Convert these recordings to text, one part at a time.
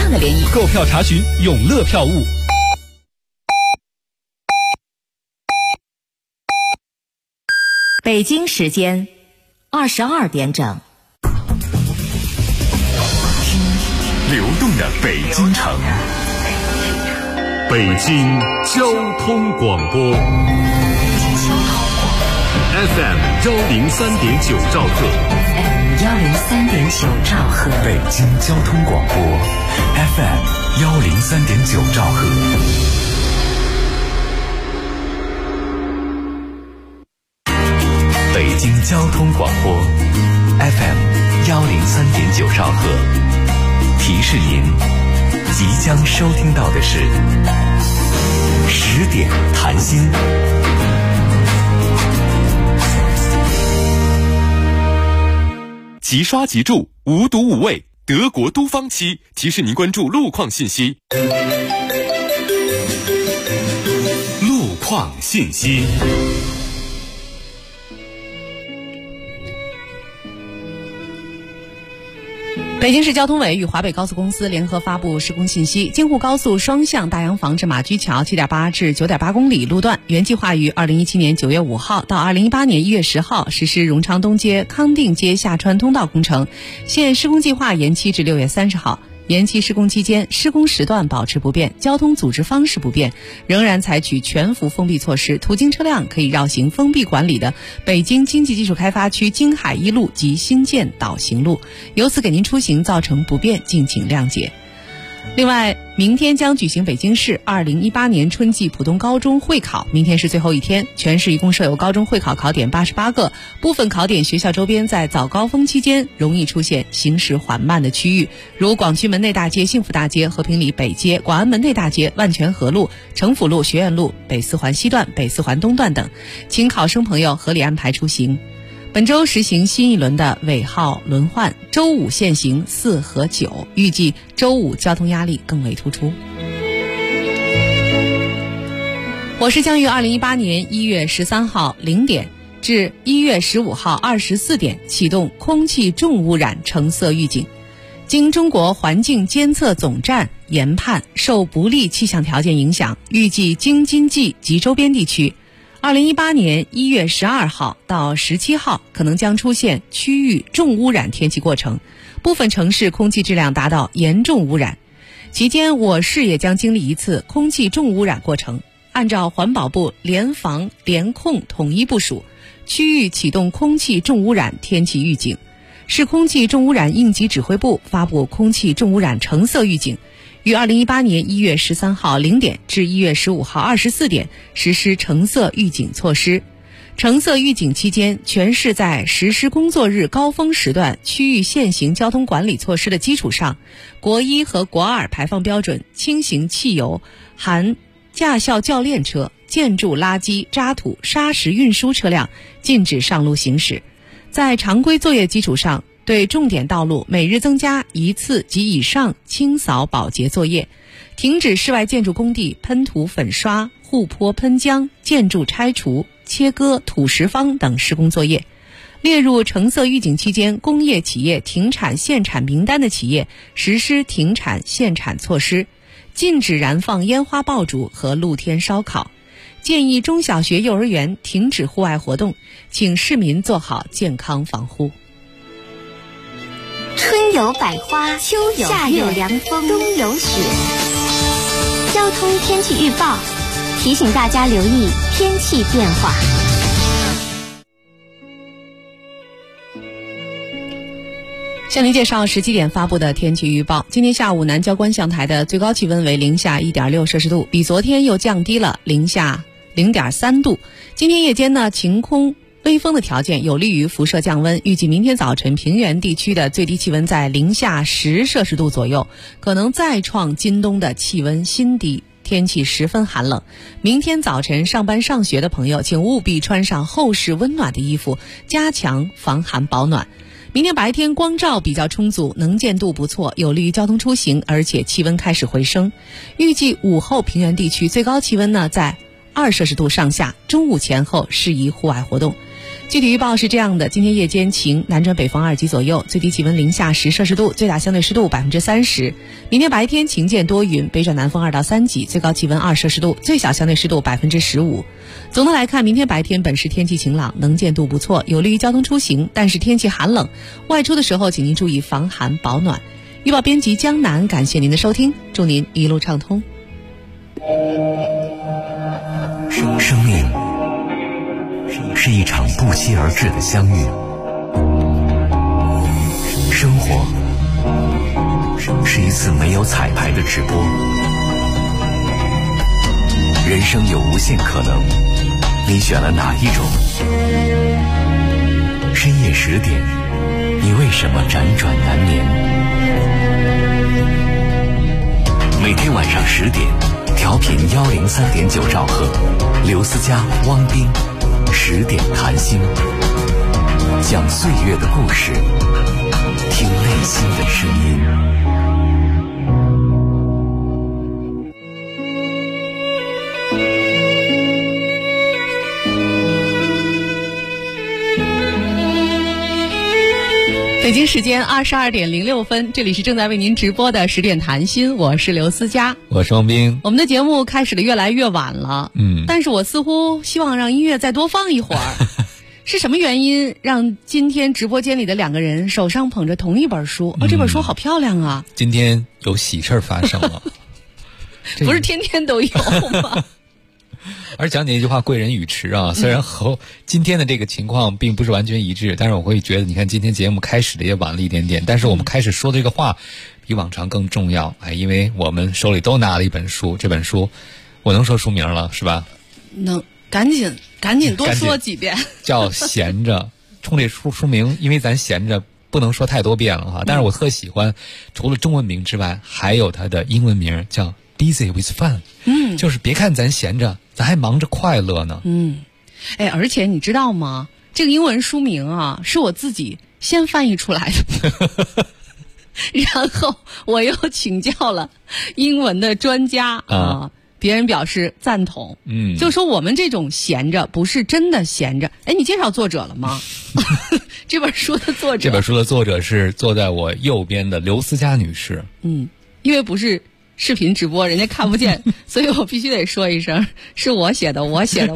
亮的涟漪。 购票查询永乐票务。 北京时间22点整。 流动的北京城，北京交通广播 FM 103.9兆赫 103.9兆赫， 北京交通广播 FM 103.9兆赫。北京交通广播 FM 103.9兆赫，提示您即将收听到的是10点谈心。 即刷即住，无毒无味，德国都方漆提示您关注路况信息。路况信息。 北京市交通委与华北高速公司联合发布施工信息，京沪高速双向大洋房至马驹桥 7.8 至 9.8 公里路段，原计划于2017年9月5号到2018年1月10号实施荣昌东街、康定街下穿通道工程，现施工计划延期至6月30号。延期施工期间，施工时段保持不变，交通组织方式不变，仍然采取全幅封闭措施，途经车辆可以绕行封闭管理的北京经济技术开发区京海一路及新建导行路，由此给您出行造成不便，敬请谅解。另外，明天将举行北京市2018年春季普通高中会考，明天是最后一天，全市一共设有高中会考考点88个，部分考点学校周边在早高峰期间容易出现行驶缓慢的区域，如广渠门内大街、幸福大街、和平里北街、广安门内大街、万泉河路、城府路、学院路、北四环西段、北四环东段等，请考生朋友合理安排出行。本周实行新一轮的尾号轮换，周五限行4和9，预计周五交通压力更为突出。火势将于2018年1月13号0点至1月15号24点启动空气重污染橙色预警。经中国环境监测总站研判，受不利气象条件影响，预计京津冀及周边地区2018年1月12号到17号可能将出现区域重污染天气过程，部分城市空气质量达到严重污染。期间我市也将经历一次空气重污染过程，按照环保部联防联控统一部署，区域启动空气重污染天气预警。市空气重污染应急指挥部发布空气重污染橙色预警，于2018年1月13号0点至1月15号24点实施橙色预警措施。橙色预警期间，全市在实施工作日高峰时段区域限行交通管理措施的基础上，国1和国2排放标准轻型汽油含驾校教练车、建筑垃圾、渣土、砂石运输车辆禁止上路行驶。在常规作业基础上，对重点道路每日增加1次及以上清扫保洁作业，停止室外建筑工地喷涂粉刷、护坡喷浆、建筑拆除、切割、土石方等施工作业。列入橙色预警期间工业企业停产限产名单的企业实施停产限产措施，禁止燃放烟花爆竹和露天烧烤。建议中小学、幼儿园停止户外活动，请市民做好健康防护。 春有百花，秋有夏有凉风，冬有雪。交通天气预报提醒大家留意天气变化。 向您介绍17点发布的天气预报。今天下午南郊观象台的最高气温为零下1.6摄氏度，比昨天又降低了零下0.3度。今天夜间呢，晴空微风的条件有利于辐射降温，预计明天早晨平原地区的最低气温在零下10摄氏度左右，可能再创今冬的气温新低，天气十分寒冷。明天早晨上班上学的朋友，请务必穿上厚实温暖的衣服，加强防寒保暖。明天白天光照比较充足，能见度不错，有利于交通出行，而且气温开始回升。预计午后平原地区最高气温呢在2摄氏度上下，中午前后适宜户外活动。 具体预报是这样的：今天夜间晴，南转北风2级左右，最低气温零下10摄氏度，最大相对湿度30%。明天白天晴间多云，北转南风2到3级，最高气温2摄氏度，最小相对湿度15%。总的来看，明天白天本市天气晴朗，能见度不错，有利于交通出行，但是天气寒冷，外出的时候请您注意防寒保暖。预报编辑江南，感谢您的收听，祝您一路畅通。 生命是一场不期而至的相遇，生活是一次没有彩排的直播，人生有无限可能，你选了哪一种？深夜10点，你为什么辗转难眠？每天晚上10点，调频103.9兆赫，刘思佳、汪斌10点谈心，讲岁月的故事，听内心的声音。 北京时间22点06分，这里是正在为您直播的10点谈心，我是刘思佳， 我是王斌。 我们的节目开始的越来越晚了，但是我似乎希望让音乐再多放一会儿。是什么原因让今天直播间里的2个人手上捧着同一本书？这本书好漂亮啊！ 今天有喜事发生了， 不是天天都有吗？ 而讲你那句话贵人语迟啊，虽然和今天的这个情况并不是完全一致，但是我会觉得你看今天节目开始的也晚了一点点，但是我们开始说的这个话比往常更重要，因为我们手里都拿了一本书，这本书我能说书名了是吧？ 能，赶紧多说几遍。 叫闲着，冲这书名，因为咱闲着不能说太多遍了哈，但是我特喜欢除了中文名之外还有它的英文名叫Busy with Fun， 就是别看咱闲着，咱还忙着快乐呢。 而且你知道吗？这个英文书名啊，是我自己先翻译出来的，然后我又请教了英文的专家啊，别人表示赞同。就说我们这种闲着不是真的闲着。你介绍作者了吗？这本书的作者是坐在我右边的刘思佳女士。 因为不是视频直播，人家看不见，所以我必须得说一声，是我写的。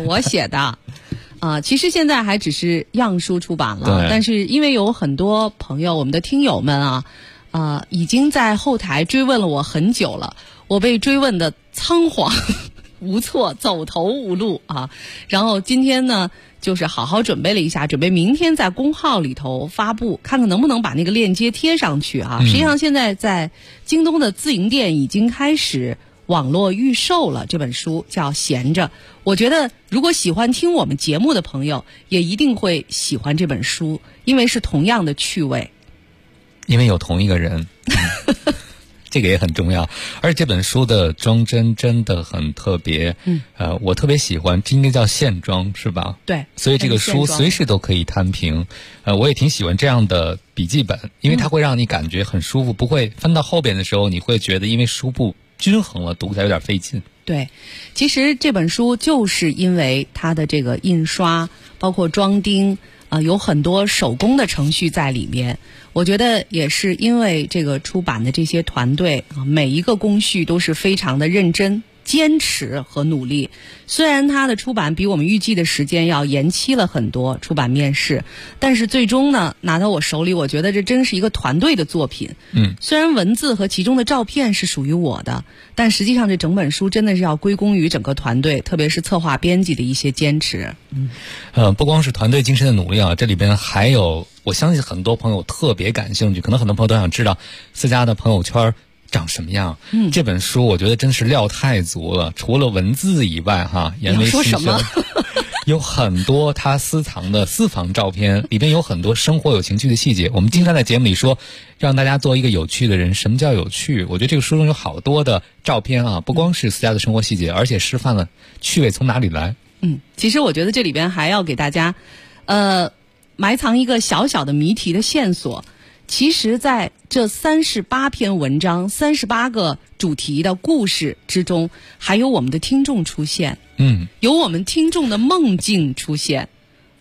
其实现在还只是样书出版了，但是因为有很多朋友，我们的听友们已经在后台追问了我很久了，我被追问的仓皇无措，走投无路啊。然后今天呢，就是好好准备了一下，准备明天在公号里头发布，看看能不能把那个链接贴上去啊。实际上现在在京东的自营店已经开始网络预售了，这本书叫《闲着》。我觉得如果喜欢听我们节目的朋友，也一定会喜欢这本书，因为是同样的趣味， 因为有同一个人。这个也很重要，而且这本书的装帧真的很特别。我特别喜欢，这应该叫线装是吧？ 对， 所以这个书随时都可以摊平。我也挺喜欢这样的笔记本，因为它会让你感觉很舒服，不会翻到后边的时候你会觉得因为书不均衡了，读起来有点费劲。 对，其实这本书就是因为它的这个印刷，包括装订有很多手工的程序在里面。我觉得也是因为这个出版的这些团队每一个工序都是非常的认真、坚持和努力。虽然它的出版比我们预计的时间要延期了很多，出版面世，但是最终呢拿到我手里，我觉得这真是一个团队的作品。虽然文字和其中的照片是属于我的，但实际上这整本书真的是要归功于整个团队，特别是策划编辑的一些坚持。 不光是团队精神的努力啊，这里边还有我相信很多朋友特别感兴趣，可能很多朋友都想知道思佳的朋友圈长什么样。这本书我觉得真是料太足了，除了文字以外言为心声，有很多他私藏的私房照片，里边有很多生活有情趣的细节。我们经常在节目里说让大家做一个有趣的人。什么叫有趣？我觉得这个书中有好多的照片不光是思佳的生活细节，而且示范了趣味从哪里来。 其实我觉得这里边还要给大家埋藏一个小小的谜题的线索。其实在这38篇文章、38个主题的故事之中，还有我们的听众出现，有我们听众的梦境出现。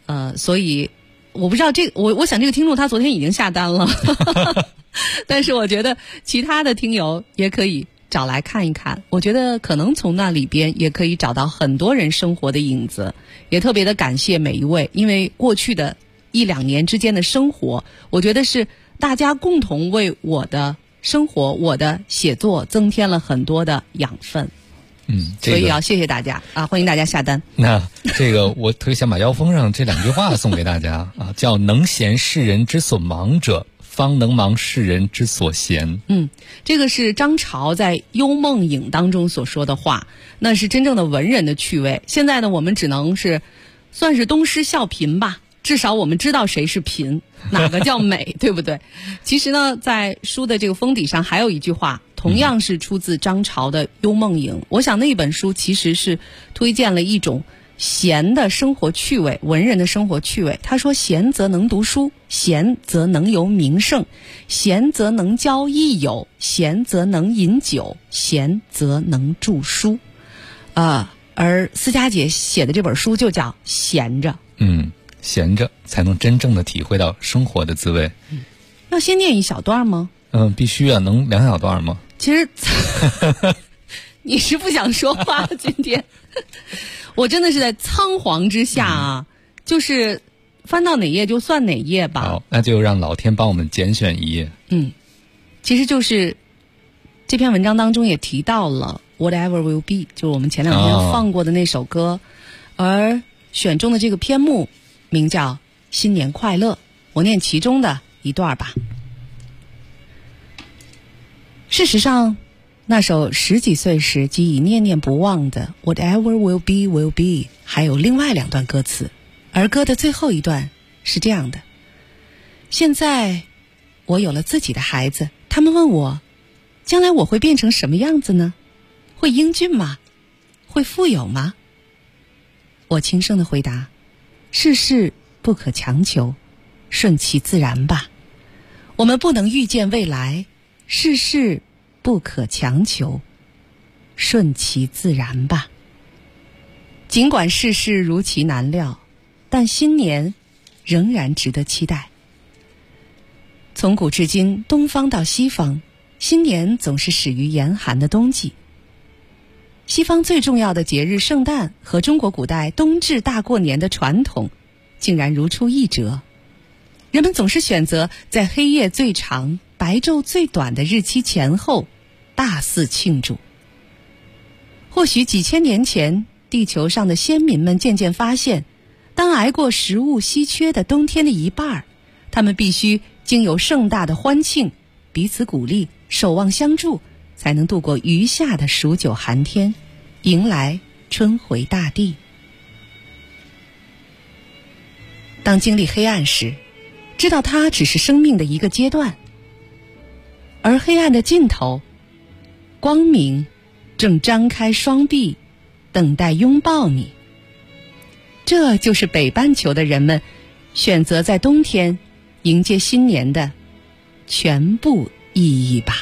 所以我不知道我想这个听众他昨天已经下单了，但是我觉得其他的听友也可以找来看一看，我觉得可能从那里边也可以找到很多人生活的影子。也特别的感谢每一位，因为过去的1-2年之间的生活，我觉得是大家共同为我的生活、我的写作增添了很多的养分。所以要谢谢大家啊！欢迎大家下单。 那这个我特别想把腰封上这2句话送给大家啊，叫能闲世人之所忙者，方能忙世人之所闲。 这个是张潮在《幽梦影》当中所说的话，那是真正的文人的趣味。现在呢，我们只能是算是东施效颦吧，至少我们知道谁是颦，哪个叫美，对不对？其实呢，在书的这个封底上还有一句话，同样是出自张潮的《幽梦影》。我想那一本书其实是推荐了一种闲的生活趣味，文人的生活趣味。他说：闲则能读书，闲则能游名胜，闲则能交益友，闲则能饮酒，闲则能著书。而思佳姐写的这本书就叫闲着。 闲着才能真正的体会到生活的滋味。 要先念一小段吗？ 必须啊，能2小段吗？ 其实你是不想说话今天我真的是在仓皇之下啊，就是翻到哪页就算哪页吧。 好，那就让老天帮我们拣选一页。 其实就是这篇文章当中也提到了 Whatever Will Be， 就是我们前2天放过的那首歌，而选中的这个篇目名叫新年快乐，我念其中的一段吧。事实上，那首10几岁时即已念念不忘的 Whatever will be will be 还有另外2段歌词，而歌的最后一段是这样的：现在我有了自己的孩子，他们问我将来我会变成什么样子呢？会英俊吗？会富有吗？我轻声地回答：世事不可强求，顺其自然吧。我们不能预见未来，世事不可强求，顺其自然吧。尽管世事如其难料，但新年仍然值得期待。从古至今，东方到西方，新年总是始于严寒的冬季。西方最重要的节日圣诞和中国古代冬至大过年的传统竟然如出一辙。人们总是选择在黑夜最长、白昼最短的日期前后大肆庆祝。或许几千年前，地球上的先民们渐渐发现，当挨过食物稀缺的冬天的一半，他们必须经由盛大的欢庆，彼此鼓励，守望相助，才能度过余下的数9寒天，迎来春回大地。当经历黑暗时，知道它只是生命的一个阶段，而黑暗的尽头，光明正张开双臂，等待拥抱你。这就是北半球的人们选择在冬天迎接新年的全部意义吧。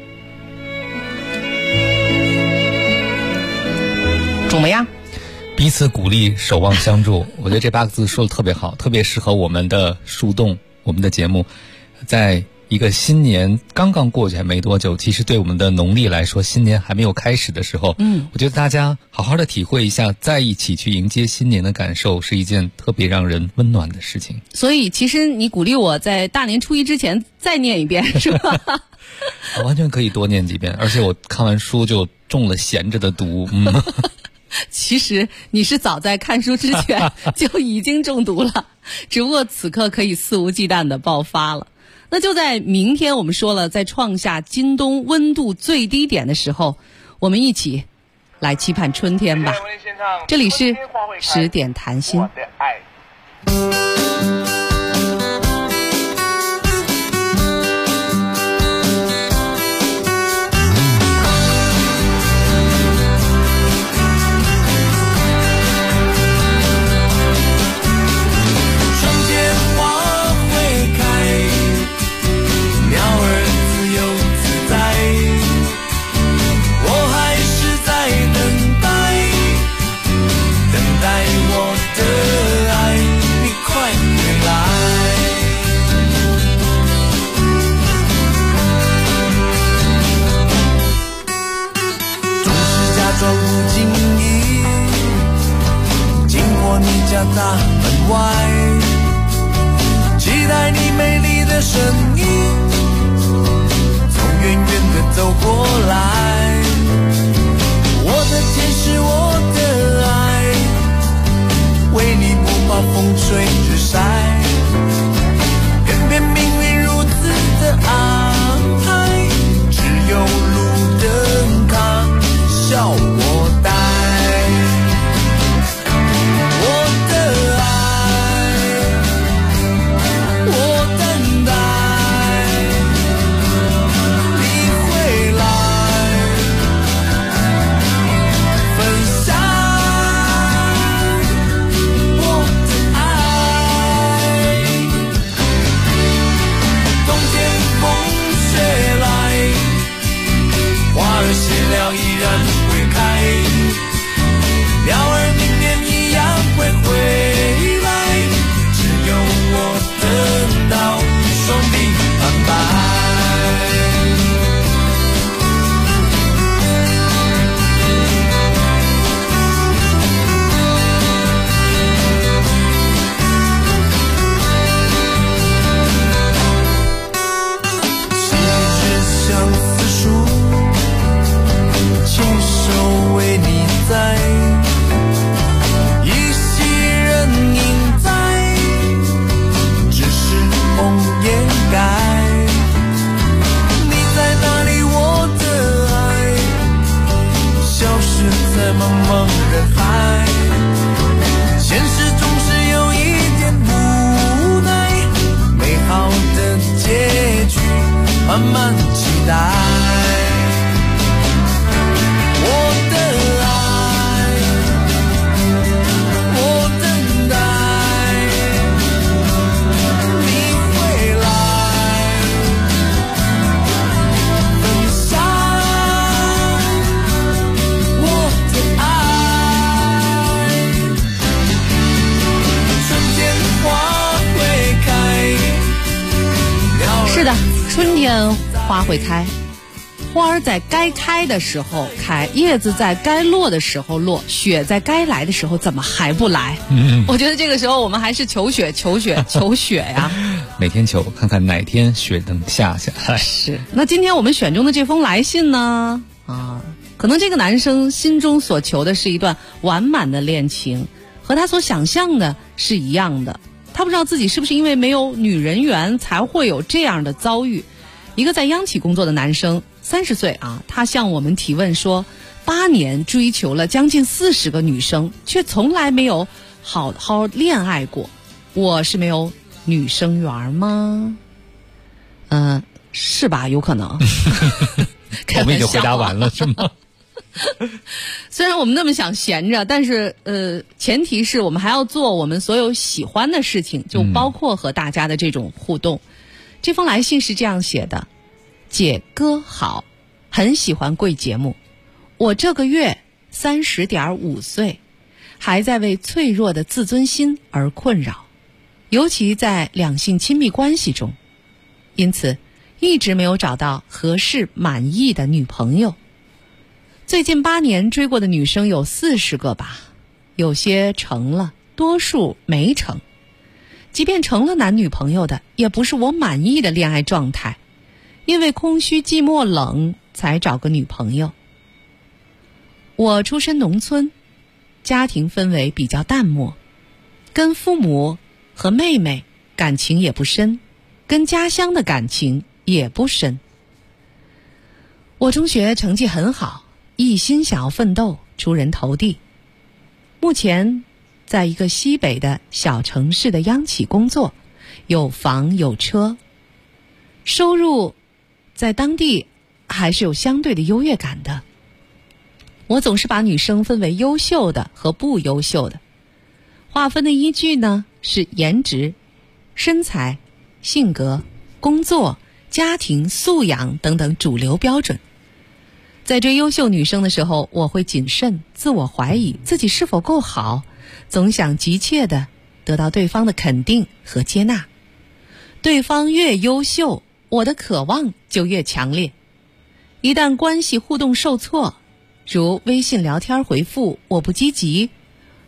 怎么样？ 彼此鼓励，守望相助。我觉得这8个字说的特别好，特别适合我们的树洞，我们的节目。在一个新年刚刚过去还没多久，其实对我们的农历来说，新年还没有开始的时候，我觉得大家好好的体会一下，在一起去迎接新年的感受，是一件特别让人温暖的事情。 所以其实你鼓励我在大年初1之前再念一遍，是吧？ 完全可以多念几遍，而且我看完书就中了闲着的毒。 其实你是早在看书之前就已经中毒了，只不过此刻可以肆无忌惮地爆发了。那就在明天，我们说了，在创下今冬温度最低点的时候，我们一起来期盼春天吧。这里是10点谈心。 等待我的爱。 家大门外，期待你美丽的身影从远远的走过来。我的天使，我的爱，为你不怕风吹日晒，偏偏命运如此的安排，只有路灯看笑我呆。慢慢期待，我的爱，我等待你回来，分享我的爱。春天花会开， 是的，春天花会开，花儿在该开的时候开，叶子在该落的时候落，雪在该来的时候怎么还不来？我觉得这个时候我们还是求雪求雪求雪呀， 每天求，看看哪天雪能下下来。 是。那今天我们选中的这封来信呢，可能这个男生心中所求的是一段完满的恋情，和他所想象的是一样的。他不知道自己是不是因为没有女人缘才会有这样的遭遇。一个在央企工作的男生，30岁他向我们提问说，8年追求了将近40个女生，却从来没有好好恋爱过。我是没有女生缘吗？是吧？有可能。 我们已经回答完了，是吗？ 虽然我们那么想闲着，但是前提是我们还要做我们所有喜欢的事情，就包括和大家的这种互动。这封来信是这样写的：姐哥好，很喜欢贵节目。我这个月30.5岁，还在为脆弱的自尊心而困扰，尤其在两性亲密关系中，因此一直没有找到合适满意的女朋友。最近8年追过的女生有40个吧，有些成了，多数没成。即便成了男女朋友的，也不是我满意的恋爱状态，因为空虚寂寞冷才找个女朋友。我出身农村，家庭氛围比较淡漠，跟父母和妹妹感情也不深，跟家乡的感情也不深。我中学成绩很好，一心想要奋斗，出人头地。目前在一个西北的小城市的央企工作，有房有车，收入在当地还是有相对的优越感的。我总是把女生分为优秀的和不优秀的，划分的依据呢是颜值、身材、性格、工作、家庭素养等等主流标准。在追优秀女生的时候，我会谨慎，自我怀疑自己是否够好，总想急切地得到对方的肯定和接纳。对方越优秀，我的渴望就越强烈。一旦关系互动受挫，如微信聊天回复我不积极，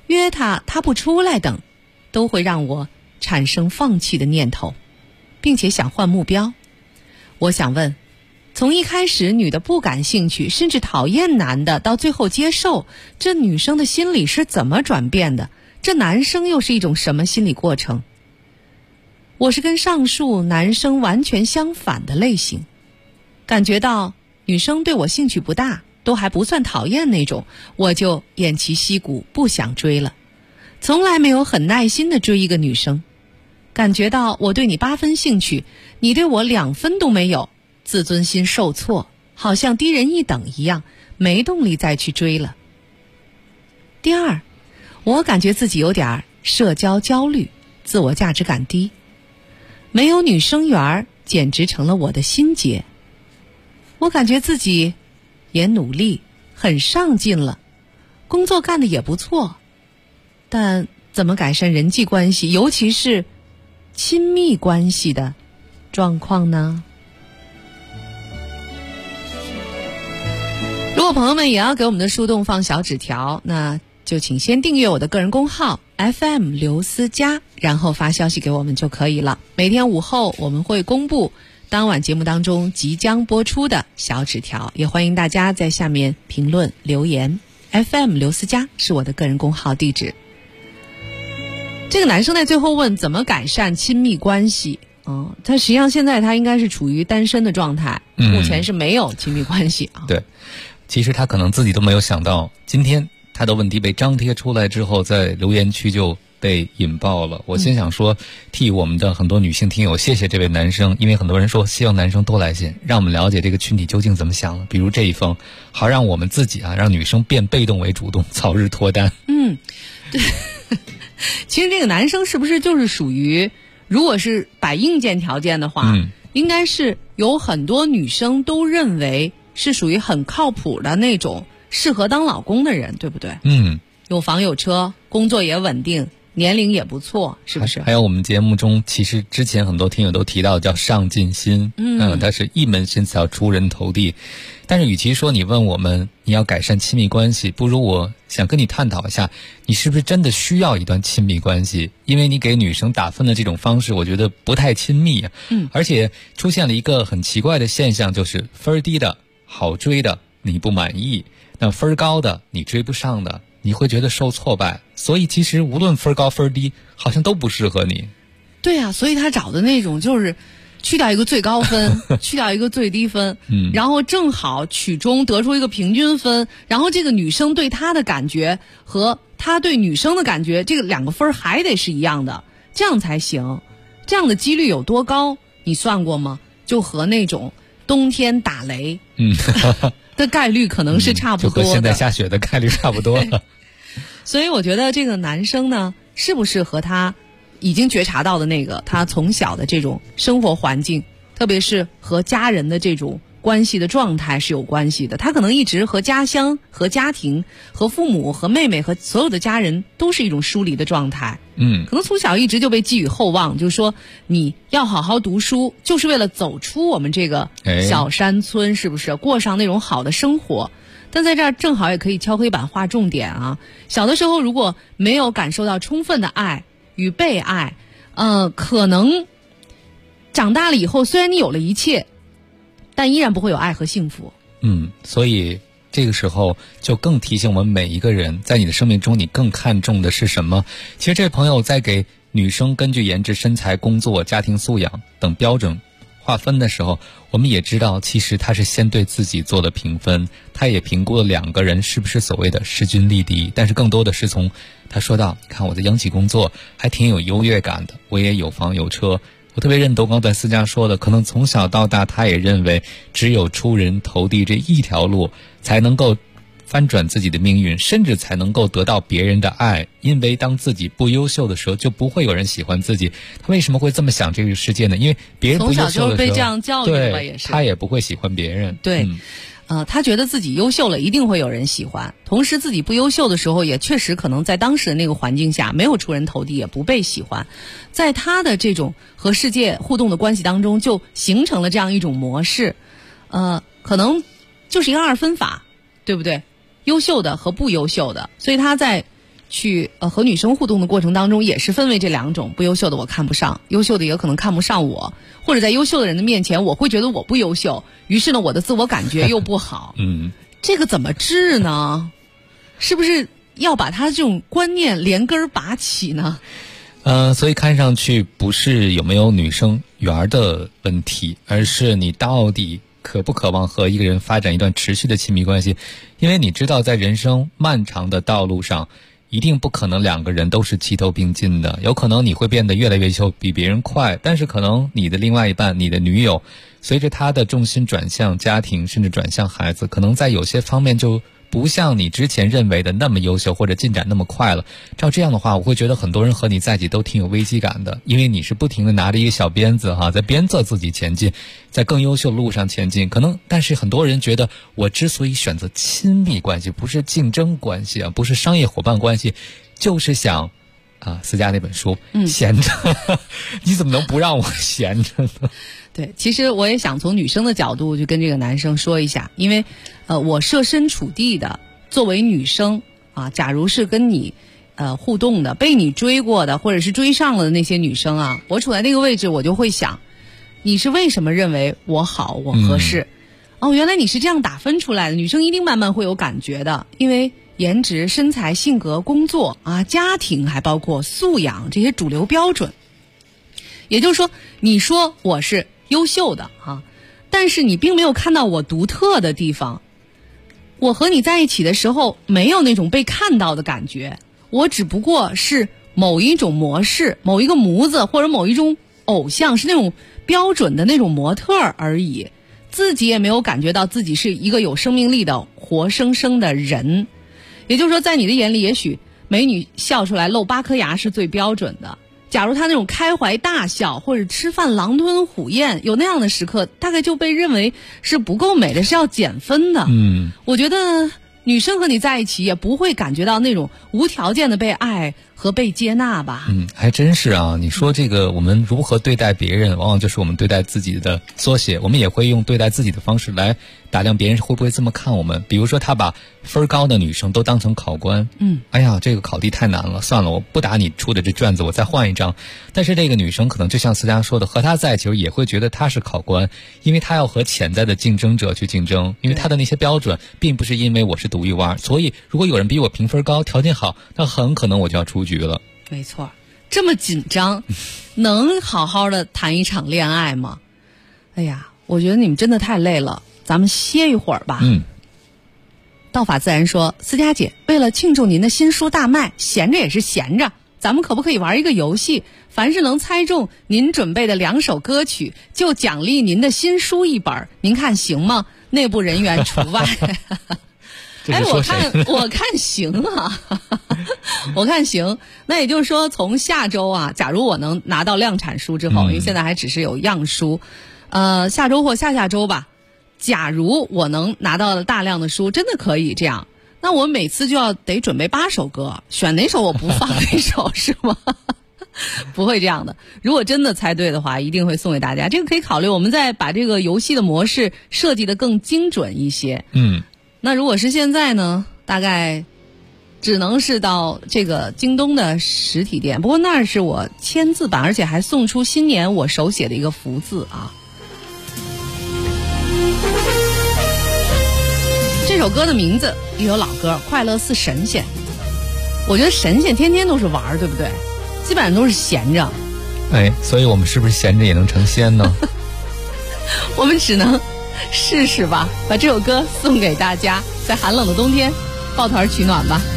约他不出来等，都会让我产生放弃的念头，并且想换目标。我想问，从一开始女的不感兴趣甚至讨厌男的，到最后接受，这女生的心理是怎么转变的？这男生又是一种什么心理过程？我是跟上述男生完全相反的类型，感觉到女生对我兴趣不大，都还不算讨厌那种，我就偃旗息鼓，不想追了。从来没有很耐心地追一个女生，感觉到我对你8分兴趣，你对我2分都没有，自尊心受挫，好像低人一等一样，没动力再去追了。第二，我感觉自己有点社交焦虑，自我价值感低，没有女生缘简直成了我的心结。我感觉自己也努力，很上进了，工作干得也不错，但怎么改善人际关系，尤其是亲密关系的状况呢？如果朋友们也要给我们的树洞放小纸条，那就请先订阅我的个人公号 FM 刘思佳，然后发消息给我们就可以了。每天午后我们会公布当晚节目当中即将播出的小纸条，也欢迎大家在下面评论留言。 FM 刘思佳是我的个人公号地址。这个男生在最后问怎么改善亲密关系，他实际上现在他应该是处于单身的状态，目前是没有亲密关系啊。 对，其实他可能自己都没有想到，今天他的问题被张贴出来之后，在留言区就被引爆了。我先想说，替我们的很多女性听友谢谢这位男生，因为很多人说希望男生多来信，让我们了解这个群体究竟怎么想了。比如这一封，好让我们自己让女生变被动为主动，早日脱单。 对。其实这个男生是不是就是属于，如果是摆硬件条件的话，应该是有很多女生都认为是属于很靠谱的那种适合当老公的人，对不对？有房有车，工作也稳定，年龄也不错，是不是？ 还有我们节目中其实之前很多听友都提到叫上进心，他是一门心思要出人头地。但是与其说你问我们你要改善亲密关系，不如我想跟你探讨一下，你是不是真的需要一段亲密关系？因为你给女生打分的这种方式我觉得不太亲密而且出现了一个很奇怪的现象，就是分低的好追的你不满意，那分高的你追不上的你会觉得受挫败，所以其实无论分高分低好像都不适合你。 对啊，所以他找的那种就是去掉一个最高分去掉一个最低分然后正好取中得出一个平均分，然后这个女生对他的感觉和他对女生的感觉，这个2个分还得是一样的，这样才行。这样的几率有多高你算过吗？就和那种冬天打雷的概率可能是差不多的， 就和现在下雪的概率差不多了。 所以我觉得这个男生呢，是不是和他已经觉察到的那个他从小的这种生活环境，特别是和家人的这种关系的状态是有关系的。他可能一直和家乡、和家庭、和父母、和妹妹、和所有的家人都是一种疏离的状态。可能从小一直就被寄予厚望，就是说你要好好读书，就是为了走出我们这个小山村，是不是过上那种好的生活？但在这儿正好也可以敲黑板划重点啊。小的时候如果没有感受到充分的爱与被爱，可能长大了以后虽然你有了一切，但依然不会有爱和幸福。 所以这个时候就更提醒我们每一个人，在你的生命中你更看重的是什么。其实这位朋友在给女生根据颜值、身材、工作、家庭素养等标准划分的时候，我们也知道其实他是先对自己做了评分，他也评估了2个人是不是所谓的势均力敌，但是更多的是从他说到，你看我的央企工作还挺有优越感的，我也有房有车。我特别认同刚才思佳说的，可能从小到大他也认为只有出人头地这一条路才能够翻转自己的命运，甚至才能够得到别人的爱。因为当自己不优秀的时候，就不会有人喜欢自己。他为什么会这么想这个世界呢？因为别人不优秀的时候， 从小就被这样教育了，也是他也不会喜欢别人。 对，他觉得自己优秀了一定会有人喜欢，同时自己不优秀的时候也确实可能在当时的那个环境下没有出人头地，也不被喜欢。在他的这种和世界互动的关系当中，就形成了这样一种模式，可能就是一个2分法，对不对？优秀的和不优秀的，所以他在去和女生互动的过程当中，也是分为这两种，不优秀的我看不上，优秀的也可能看不上我，或者在优秀的人的面前，我会觉得我不优秀，于是呢，我的自我感觉又不好。这个怎么治呢？是不是要把他这种观念连根儿拔起呢？ 所以看上去不是有没有女生缘的问题，而是你到底渴不渴望和一个人发展一段持续的亲密关系。因为你知道在人生漫长的道路上，一定不可能两个人都是齐头并进的，有可能你会变得越来越优秀，比别人快，但是可能你的另外一半，你的女友，随着她的重心转向家庭，甚至转向孩子，可能在有些方面就不像你之前认为的那么优秀，或者进展那么快了。照这样的话，我会觉得很多人和你在一起都挺有危机感的，因为你是不停的拿着一个小鞭子在鞭策自己前进，在更优秀的路上前进。可能但是很多人觉得，我之所以选择亲密关系，不是竞争关系不是商业伙伴关系，就是想思佳那本书闲着你怎么能不让我闲着呢？ 对，其实我也想从女生的角度就跟这个男生说一下，因为我设身处地的作为女生假如是跟你互动的，被你追过的，或者是追上了的那些女生我处在那个位置，我就会想，你是为什么认为我好，我合适？原来你是这样打分出来的。女生一定慢慢会有感觉的，因为颜值、身材、性格、工作家庭，还包括素养这些主流标准。也就是说，你说我是优秀的但是你并没有看到我独特的地方。我和你在一起的时候，没有那种被看到的感觉，我只不过是某一种模式，某一个模子，或者某一种偶像，是那种标准的那种模特而已，自己也没有感觉到自己是一个有生命力的活生生的人。也就是说，在你的眼里，也许美女笑出来露8颗牙是最标准的，假如他那种开怀大笑，或者吃饭狼吞虎咽，有那样的时刻，大概就被认为是不够美的，是要减分的。我觉得女生和你在一起也不会感觉到那种无条件的被爱和被接纳吧。 还真是你说这个我们如何对待别人，往往就是我们对待自己的缩写。我们也会用对待自己的方式来打量别人会不会这么看我们。比如说他把分高的女生都当成考官，哎呀，这个考题太难了，算了，我不答你出的这卷子，我再换一张。但是这个女生可能就像思佳说的，和他在一起也会觉得他是考官，因为他要和潜在的竞争者去竞争，因为他的那些标准并不是因为我是独一无二，所以如果有人比我评分高，条件好，那很可能我就要出局了。 没错，这么紧张能好好的谈一场恋爱吗？哎呀，我觉得你们真的太累了，咱们歇一会儿吧。道法自然说，思佳姐，为了庆祝您的新书大卖，闲着也是闲着，咱们可不可以玩一个游戏？凡是能猜中您准备的2首歌曲，就奖励您的新书1本，您看行吗？内部人员除外。我看行我看行。那也就是说，从下周假如我能拿到量产书之后，因为现在还只是有样书，下周或下下周吧，假如我能拿到了大量的书，真的可以这样，那我每次就得准备8首歌，选哪首我不放哪首是吗？不会这样的。如果真的猜对的话，一定会送给大家。这个可以考虑，我们再把这个游戏的模式设计得更精准一些。那如果是现在呢，大概只能是到这个京东的实体店，不过那是我签字版，而且还送出新年我手写的一个福字这首歌的名字也有老歌，快乐似神仙。我觉得神仙天天都是玩，对不对？基本上都是闲着。 所以我们是不是闲着也能成仙呢？ 我们只能试试吧，把这首歌送给大家，在寒冷的冬天抱团取暖吧。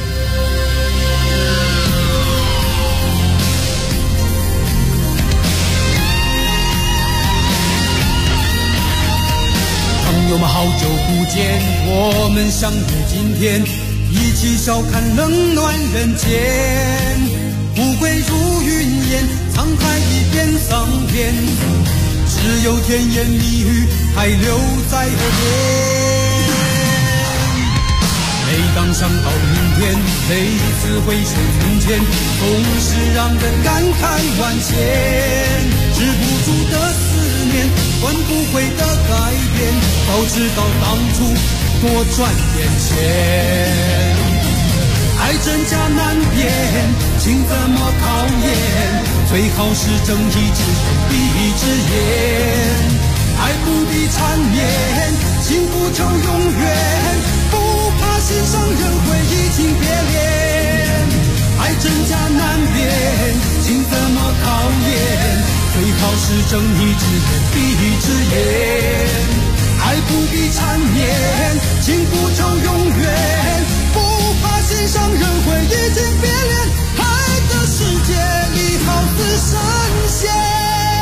朋友们好久不见，我们相约今天，一起笑看冷暖人间。富贵如云烟，沧海一变桑田，只有甜言蜜语还留在耳边。每当想到明天，每次回首从前，总是让人感慨万千。止不住的思念，换不回的改变，早知道当初多赚点钱。爱爱真假难辨，情怎么考验？最好是睁一只眼闭一只眼。爱不必缠绵，情不求永远，不怕心上人会移情别恋。爱真假难辨，情怎么考验？最好是睁一只眼闭一只眼。爱不必缠绵，情不求永远，不怕心上人会移情别恋。爱的世界里好似神仙。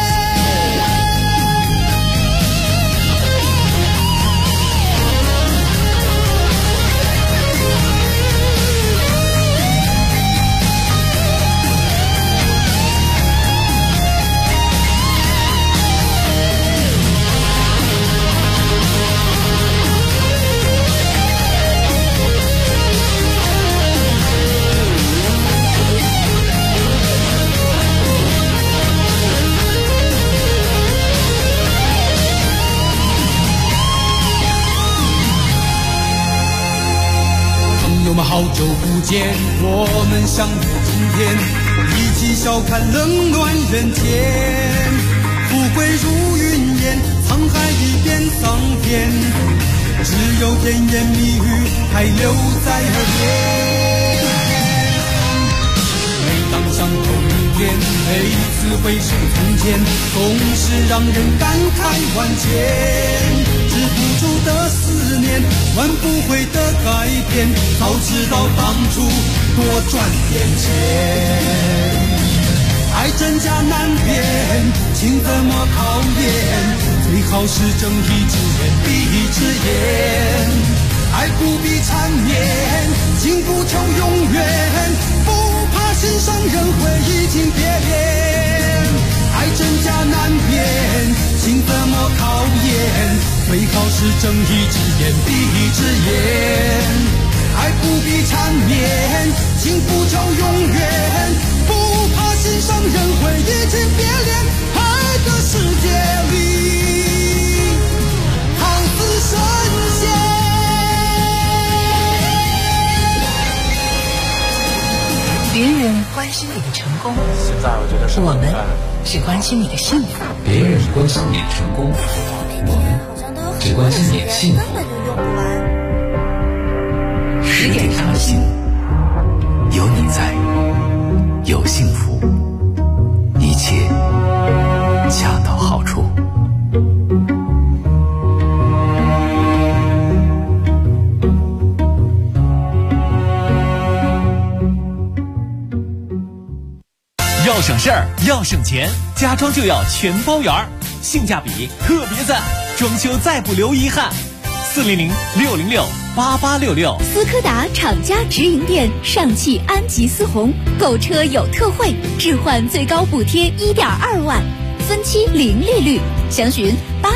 好久不见，我们相遇今天，一起笑看冷暖人间。富贵如云烟，沧海一变桑田，只有甜言蜜语还留在耳边。每当想到明天，每次回首从前，总是让人感慨万千。止不住的思念，挽不回的改变，早知道当初多赚点钱。爱真假难辨，情怎么考验？最好是睁一只眼闭一只眼。爱不必缠绵，情不求永远，不怕心上人会移情别恋。爱真假难辨，情怎么考验？最好是睁一只眼闭一只眼。爱不必缠绵，情不求永远，不怕心上人会移情别恋。爱的世界里好似神仙。 别人关心你的成功， 现在我觉得是我们只关心你的幸福。 别人关心你的成功，我们只关心你的幸福。 10点上心， 有你在，有幸福，一切恰到好处。 要省事儿，要省钱，家装就要全包圆儿，性价比特别赞，装修再不留遗憾。400-606-8866。 斯柯达厂家直营店，上汽安吉思宏购车有特惠，置换最高补贴1.2万，分期零利率，详询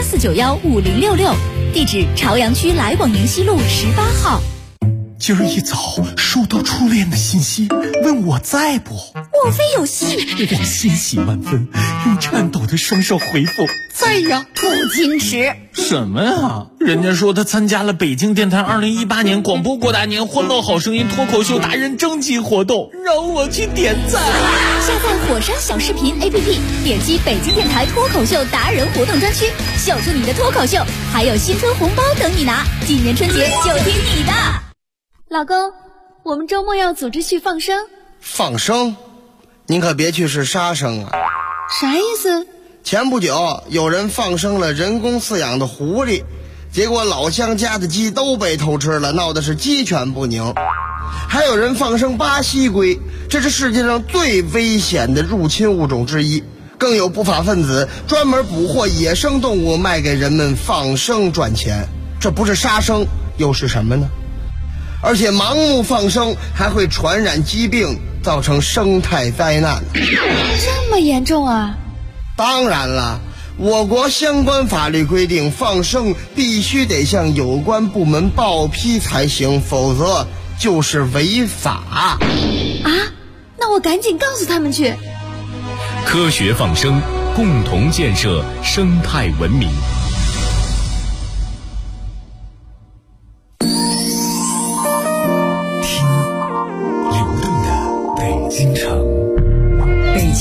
84915066，地址朝阳区来广营西路18号。 今儿一早收到初恋的信息，问我在不？ 莫非有戏？ 我欣喜万分，用颤抖的双手回复在呀。 不矜持什么呀？人家说他参加了北京电台2018年广播过大年欢乐好声音脱口秀达人征集活动，让我去点赞。 下载火山小视频 APP， 点击北京电台脱口秀达人活动专区，秀出你的脱口秀，还有新春红包等你拿，今年春节就听你的。 老公，我们周末要组织去放生。 放生？您可别去是杀生啊！ 啥意思？ 前不久有人放生了人工饲养的狐狸，结果老乡家的鸡都被偷吃了，闹的是鸡犬不宁。还有人放生巴西龟，这是世界上最危险的入侵物种之一。更有不法分子专门捕获野生动物卖给人们放生赚钱，这不是杀生又是什么呢？而且盲目放生还会传染疾病，造成生态灾难。 这么严重啊？ 当然了，我国相关法律规定，放生必须得向有关部门报批才行，否则就是违法。 啊？那我赶紧告诉他们去。 科学放生，共同建设生态文明。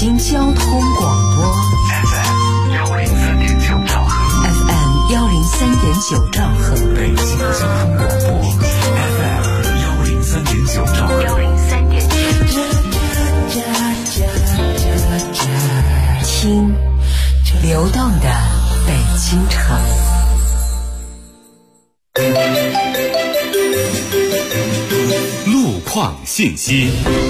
京交通广播 FM 103.9兆赫 FM 103.9兆赫， 北京交通广播 FM 103.9兆赫听流动的北京城。 路况信息。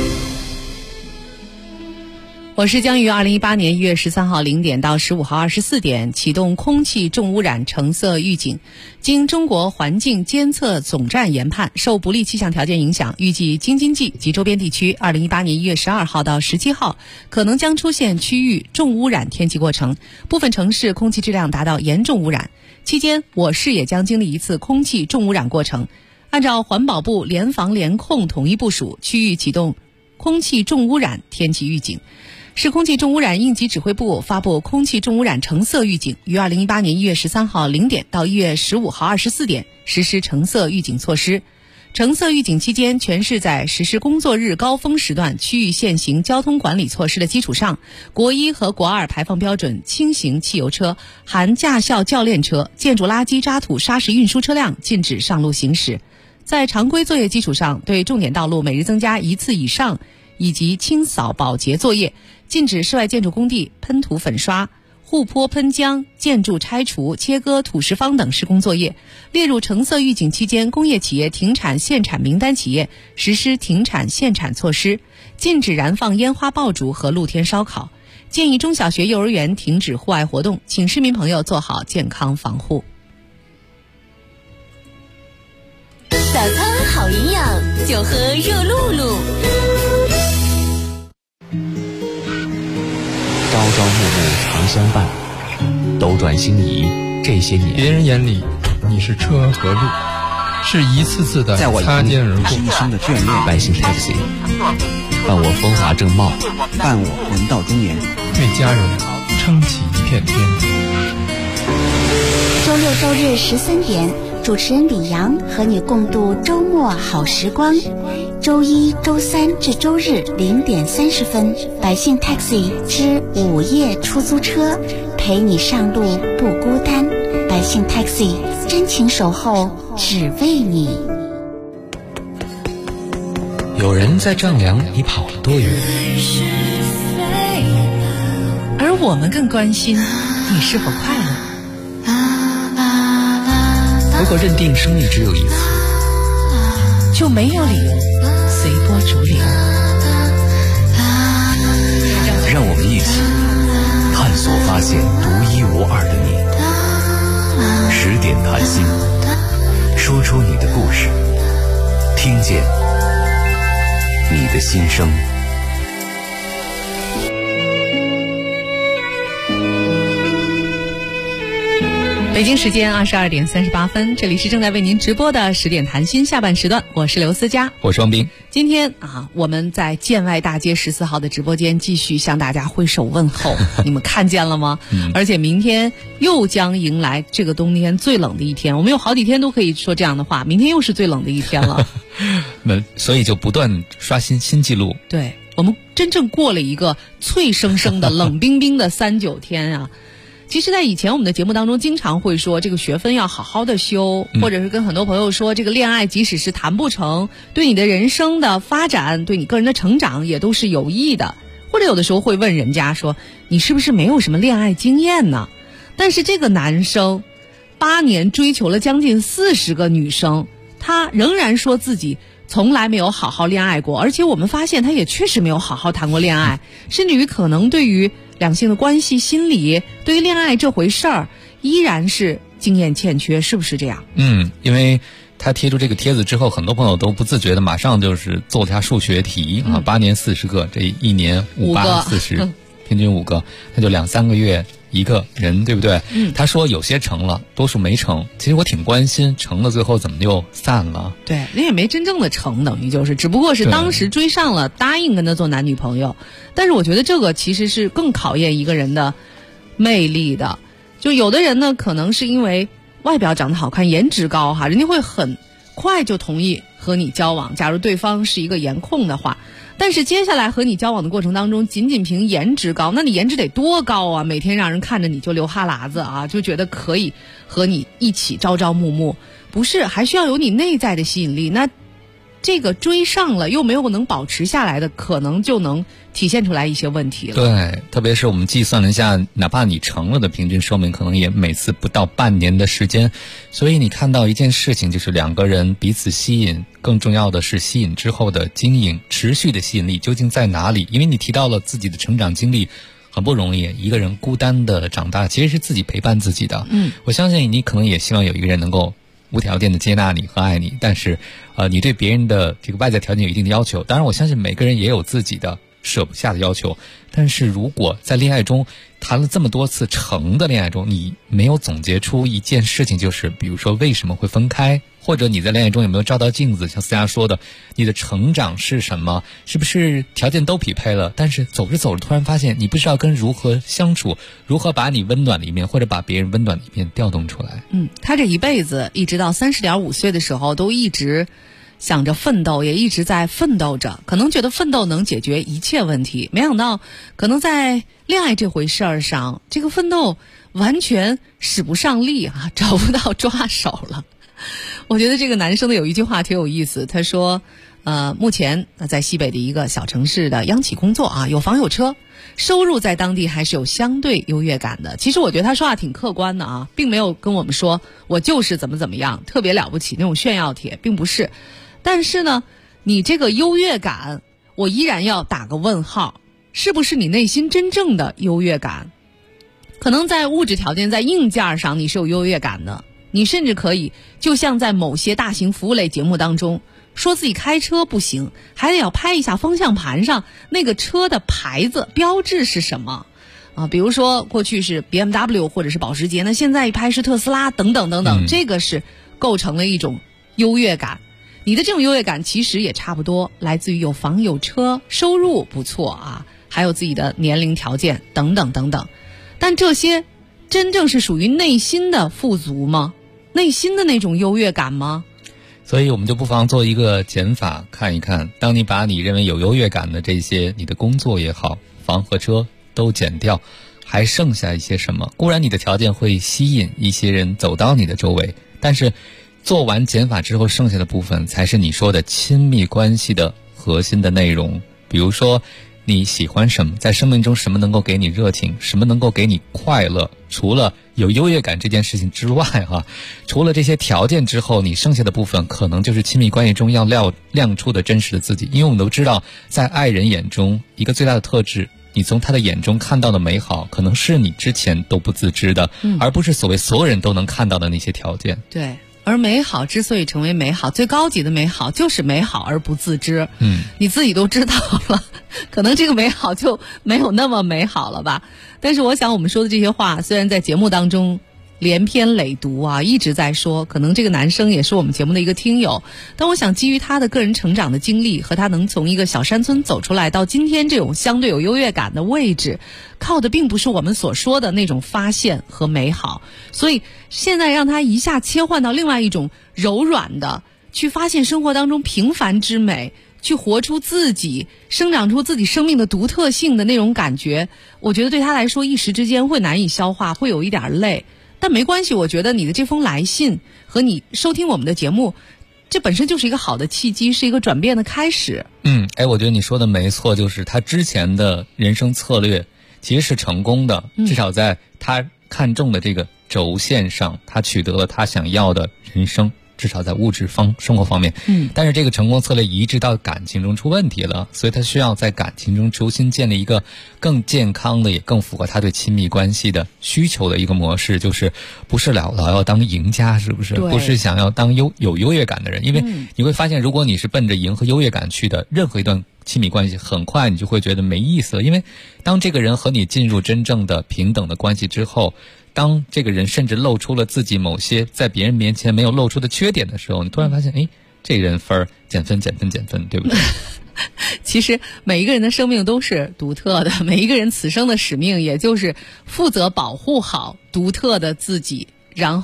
我市将于2018年1月13号0点到15号24点启动空气重污染橙色预警。经中国环境监测总站研判，受不利气象条件影响，预计京津冀及周边地区2018年1月12号到17号可能将出现区域重污染天气过程，部分城市空气质量达到严重污染。期间，我市也将经历一次空气重污染过程。按照环保部联防联控统一部署，区域启动空气重污染天气预警。市空气重污染应急指挥部发布空气重污染橙色预警，于2018年1月13号0点到1月15号24点实施橙色预警措施。橙色预警期间，全市在实施工作日高峰时段区域限行交通管理措施的基础上，国1和国2排放标准轻型汽油车含驾校教练车、建筑垃圾渣土砂石运输车辆禁止上路行驶。在常规作业基础上，对重点道路每日增加1次以上，以及清扫保洁作业，禁止室外建筑工地喷涂粉刷、护坡喷浆、建筑拆除、切割土石方等施工作业。列入橙色预警期间工业企业停产限产名单企业实施停产限产措施，禁止燃放烟花爆竹和露天烧烤。建议中小学幼儿园停止户外活动，请市民朋友做好健康防护。 早餐好营养，就喝热露露。 朝朝暮暮常相伴，斗转星移这些年， 别人眼里你是车和路，是一次次的擦肩而过， 是一生的眷恋。百姓 taxi， 伴我风华正茂， 伴我人到中年， 为家人撑起一片天。 周六周日13点，主持人李阳和你共度周末好时光。周一、周三至周日0点30分，百姓 taxi 之午夜出租车，陪你上路不孤单。百姓 taxi 真情守候，只为你。 有人在丈量你跑了多远， 而我们更关心你是否快乐。 如果认定生命只有一次， 就没有理由随波逐流。 让我们一起探索发现独一无二的你。10点谈心，说出你的故事，听见你的心声。 北京时间22点38分，这里是正在为您直播的10点谈心下半时段，我是刘思佳， 我是王斌。 今天我们在建外大街14号的直播间继续向大家挥手问候，你们看见了吗？而且明天又将迎来这个冬天最冷的一天，我们有好几天都可以说这样的话，明天又是最冷的一天了。 所以就不断刷新新纪录。 对，我们真正过了一个脆生生的冷冰冰的39天啊。其实在以前我们的节目当中经常会说这个学分要好好的修，或者是跟很多朋友说这个恋爱即使是谈不成，对你的人生的发展，对你个人的成长也都是有益的。或者有的时候会问人家说你是不是没有什么恋爱经验呢？但是这个男生8年追求了将近40个女生，他仍然说自己从来没有好好恋爱过，而且我们发现他也确实没有好好谈过恋爱，甚至于可能对于两性的关系心理，对于恋爱这回事儿依然是经验欠缺，是不是这样？ 因为他贴出这个帖子之后，很多朋友都不自觉的马上就是做了下数学题8年40个，这一年5、8、40，平均5个，那就2-3个月一个人，对不对？他说有些成了，多数没成。其实我挺关心成了最后怎么就散了。 对，人也没真正的成，等于就是只不过是当时追上了，答应跟他做男女朋友。但是我觉得这个其实是更考验一个人的魅力的。就有的人呢，可能是因为外表长得好看，颜值高人家会很快就同意和你交往，假如对方是一个颜控的话。但是接下来和你交往的过程当中，仅仅凭颜值高，那你颜值得多高啊？每天让人看着你就流哈喇子啊，就觉得可以和你一起朝朝暮暮，不是，还需要有你内在的吸引力。那这个追上了又没有能保持下来的，可能就能体现出来一些问题了。 对，特别是我们计算了一下，哪怕你成了的平均寿命可能也每次不到半年的时间。所以你看到一件事情，就是两个人彼此吸引，更重要的是吸引之后的经营，持续的吸引力究竟在哪里？因为你提到了自己的成长经历很不容易，一个人孤单的长大，其实是自己陪伴自己的。我相信你可能也希望有一个人能够无条件的接纳你和爱你，但是你对别人的这个外在条件有一定的要求，当然我相信每个人也有自己的舍不下的要求，但是如果在恋爱中谈了这么多次成的恋爱中，你没有总结出一件事情，就是比如说为什么会分开，或者你在恋爱中有没有照到镜子，像思佳说的，你的成长是什么，是不是条件都匹配了，但是走着走着突然发现你不知道跟如何相处，如何把你温暖的一面或者把别人温暖的一面调动出来。 他这一辈子一直到30.5岁的时候都一直想着奋斗，也一直在奋斗着，可能觉得奋斗能解决一切问题，没想到可能在恋爱这回事儿上，这个奋斗完全使不上力啊，找不到抓手了。我觉得这个男生的有一句话挺有意思，他说目前在西北的一个小城市的央企工作啊，有房有车，收入在当地还是有相对优越感的。其实我觉得他说话挺客观的啊，并没有跟我们说我就是怎么样特别了不起那种炫耀帖，并不是。但是呢，你这个优越感我依然要打个问号，是不是你内心真正的优越感？可能在物质条件在硬件上你是有优越感的，你甚至可以就像在某些大型服务类节目当中说自己开车不行，还得要拍一下方向盘上那个车的牌子标志是什么啊？比如说过去是 BMW 或者是保时捷，那现在一拍是特斯拉等等等等，这个是构成了一种优越感。你的这种优越感其实也差不多来自于有房有车，收入不错啊，还有自己的年龄条件等等等等。但这些真正是属于内心的富足吗？内心的那种优越感吗？ 所以我们就不妨做一个减法，看一看，当你把你认为有优越感的这些，你的工作也好，房和车都减掉，还剩下一些什么？固然你的条件会吸引一些人走到你的周围，但是做完减法之后，剩下的部分才是你说的亲密关系的核心的内容。比如说你喜欢什么，在生命中什么能够给你热情，什么能够给你快乐，除了有优越感这件事情之外除了这些条件之后，你剩下的部分可能就是亲密关系中要亮出的真实的自己。因为我们都知道，在爱人眼中一个最大的特质，你从他的眼中看到的美好，可能是你之前都不自知的，而不是所有人都能看到的那些条件。 对，而美好之所以成为美好，最高级的美好就是美好而不自知。你自己都知道了，可能这个美好就没有那么美好了吧。但是我想我们说的这些话，虽然在节目当中连篇累牍啊，一直在说，可能这个男生也是我们节目的一个听友，但我想基于他的个人成长的经历和他能从一个小山村走出来到今天这种相对有优越感的位置，靠的并不是我们所说的那种发现和美好。所以现在让他一下切换到另外一种柔软的，去发现生活当中平凡之美，去活出自己，生长出自己生命的独特性的那种感觉，我觉得对他来说一时之间会难以消化，会有一点累。但没关系，我觉得你的这封来信和你收听我们的节目，这本身就是一个好的契机，是一个转变的开始。 我觉得你说的没错，就是他之前的人生策略其实是成功的，至少在他看中的这个轴线上，他取得了他想要的人生，至少在物质生活方面。但是这个成功策略移植到感情中出问题了，所以他需要在感情中重新建立一个更健康的，也更符合他对亲密关系的需求的一个模式，就是不是老要当赢家，是不是？不是想要当有优越感的人。因为你会发现，如果你是奔着赢和优越感去的，任何一段亲密关系很快你就会觉得没意思了。因为当这个人和你进入真正的平等的关系之后，当这个人甚至露出了自己某些在别人面前没有露出的缺点的时候，你突然发现这个人分减分，对不对？ 其实每一个人的生命都是独特的，每一个人此生的使命也就是负责保护好独特的自己，然后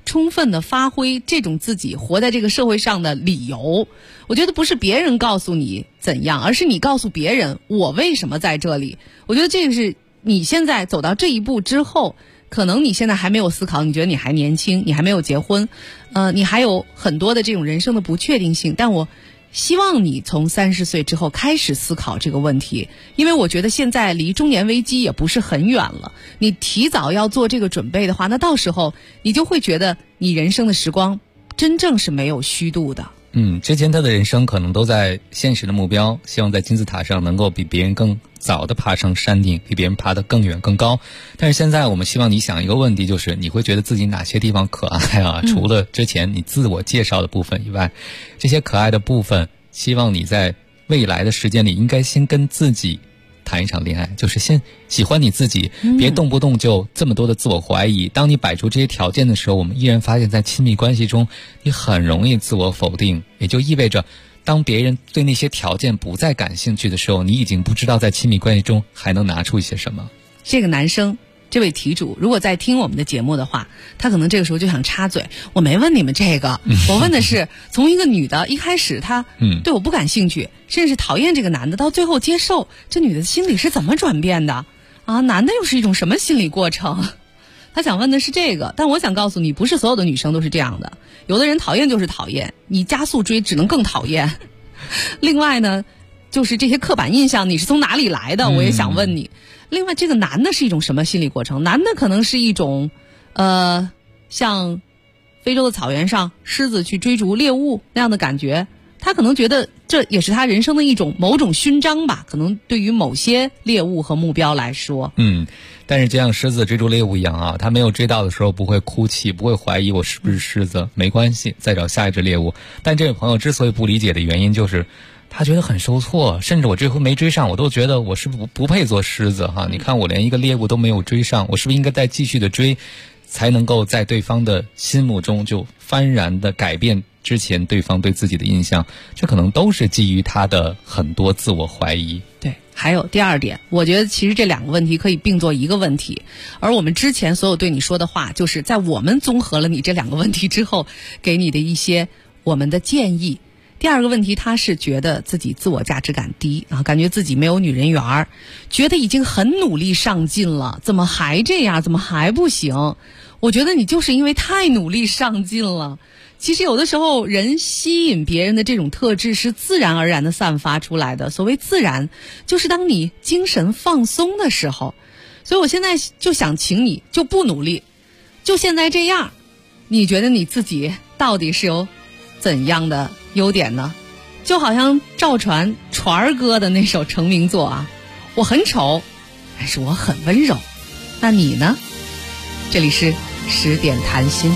充分的发挥这种自己活在这个社会上的理由。我觉得不是别人告诉你怎样，而是你告诉别人我为什么在这里。我觉得这个是你现在走到这一步之后，可能你现在还没有思考，你觉得你还年轻，你还没有结婚，你还有很多的这种人生的不确定性，但我希望你从30岁之后开始思考这个问题，因为我觉得现在离中年危机也不是很远了。你提早要做这个准备的话，那到时候你就会觉得你人生的时光真正是没有虚度的。 之前他的人生可能都在现实的目标，希望在金字塔上能够比别人更早的爬上山顶，比别人爬得更远更高。但是现在我们希望你想一个问题，就是你会觉得自己哪些地方可爱啊？除了之前你自我介绍的部分以外，这些可爱的部分，希望你在未来的时间里应该先跟自己谈一场恋爱，就是先喜欢你自己，别动不动就这么多的自我怀疑。当你摆出这些条件的时候，我们依然发现在亲密关系中你很容易自我否定，也就意味着当别人对那些条件不再感兴趣的时候，你已经不知道在亲密关系中还能拿出一些什么。 这个男生，这位题主如果在听我们的节目的话，他可能这个时候就想插嘴，我没问你们这个，我问的是从一个女的一开始她对我不感兴趣，甚至讨厌这个男的，到最后接受，这女的心理是怎么转变的啊？男的又是一种什么心理过程？他想问的是这个，但我想告诉你，不是所有的女生都是这样的，有的人讨厌就是讨厌，你加速追只能更讨厌。另外呢，就是这些刻板印象你是从哪里来的，我也想问你。另外，这个男的是一种什么心理过程？男的可能是一种像非洲的草原上狮子去追逐猎物那样的感觉，他可能觉得这也是他人生的一种某种勋章吧，可能对于某些猎物和目标来说。 但是就像狮子追逐猎物一样啊，他没有追到的时候不会哭泣，不会怀疑我是不是狮子，没关系，再找下一只猎物。但这位朋友之所以不理解的原因就是他觉得很受挫，甚至我这回没追上，我都觉得我是不配做狮子哈。你看我连一个猎物都没有追上，我是不是应该再继续的追，才能够在对方的心目中就幡然的改变之前对方对自己的印象？这可能都是基于他的很多自我怀疑。 对，还有第二点，我觉得其实这两个问题可以并作一个问题，而我们之前所有对你说的话，就是在我们综合了你这两个问题之后，给你的一些我们的建议。第二个问题，他是觉得自己自我价值感低啊，感觉自己没有女人缘，觉得已经很努力上进了，怎么还这样，怎么还不行？我觉得你就是因为太努力上进了。其实有的时候人吸引别人的这种特质是自然而然的散发出来的，所谓自然就是当你精神放松的时候。所以我现在就想请你就不努力，就现在这样，你觉得你自己到底是有怎样的优点呢？就好像赵传儿歌的那首成名作啊，我很丑，但是我很温柔。那你呢？这里是10点谈心。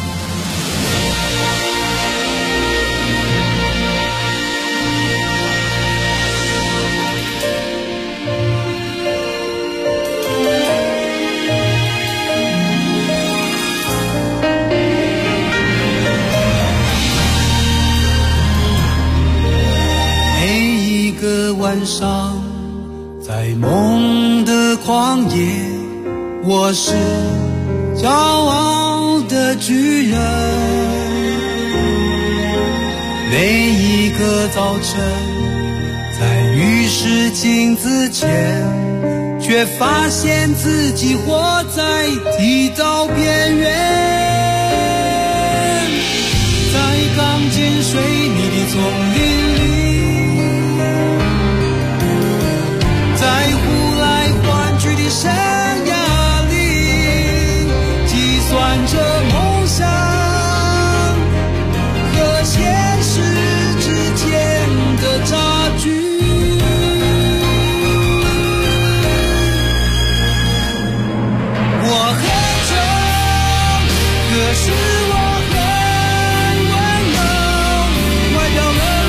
晚上在梦的旷野，我是骄傲的巨人。每一个早晨在浴室镜子前，却发现自己活在剃刀边缘。在刚建水泥的丛林里，在呼来唤去的生涯里，计算着梦想和现实之间的差距。我很丑，可是我很温柔，外表冷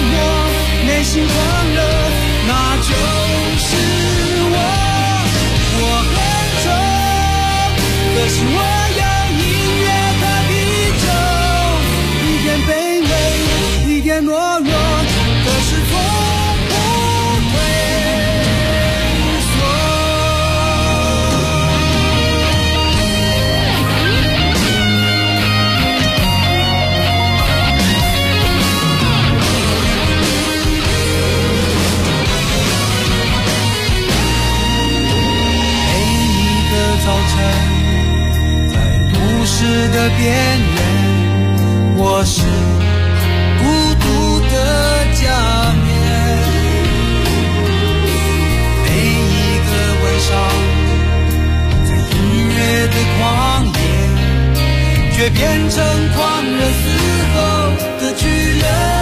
边缘，我是孤独的假面。每一个晚上，在音乐的旷野，却变成狂热嘶吼的巨人。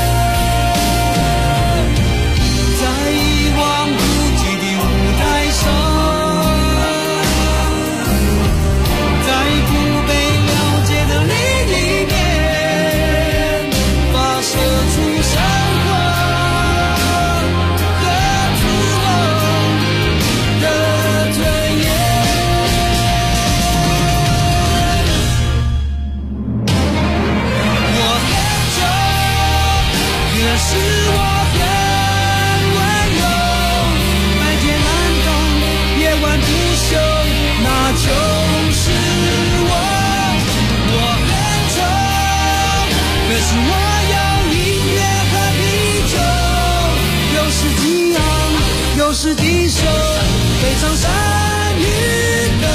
是敌手，非常善于等